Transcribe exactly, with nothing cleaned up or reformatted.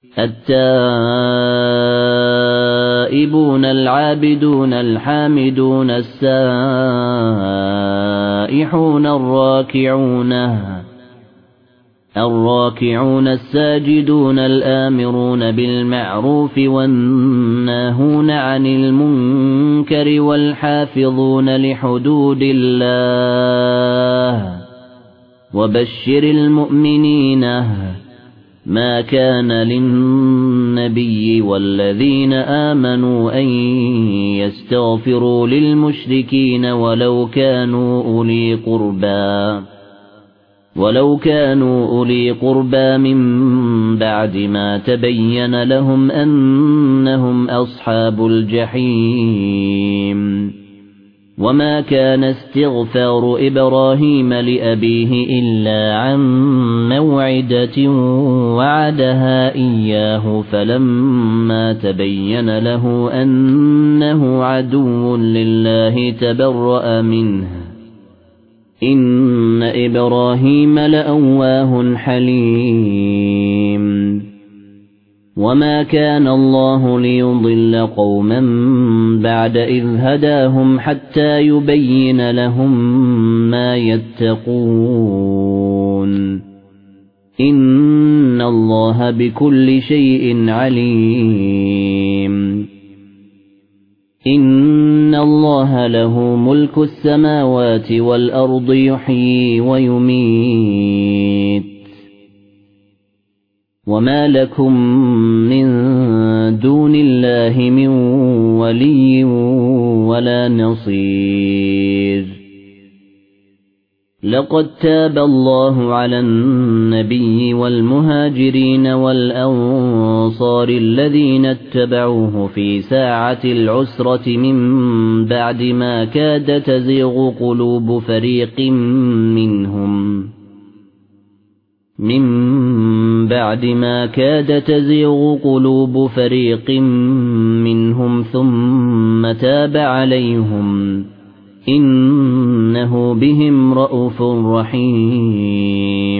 التائبون العابدون الحامدون السائحون الراكعون الراكعون الساجدون الآمرون بالمعروف والناهون عن المنكر والحافظون لحدود الله وبشر المؤمنين. ما كان للنبي والذين آمنوا أن يستغفروا للمشركين ولو كانوا أولي قربى ولو كانوا أولي قربى من بعد ما تبين لهم أنهم أصحاب الجحيم. وما كان استغفار إبراهيم لأبيه إلا عن موعدة وعدها إياه فلما تبين له أنه عدو لله تبرأ منه. إن إبراهيم لأواه حليم. وما كان الله ليضل قوما بعد إذ هداهم حتى يبين لهم ما يتقون. إن الله بكل شيء عليم. إن الله له ملك السماوات والأرض يحيي ويميت. وما لكم من دون الله من ولي ولا نصير. لقد تاب الله على النبي والمهاجرين والأنصار الذين اتبعوه في ساعة العسرة من بعد ما كاد تزيغ قلوب فريق منهم من بعد ما كاد تزيغ قلوب فريق منهم ثم تاب عليهم إنه بهم رءوف رحيم.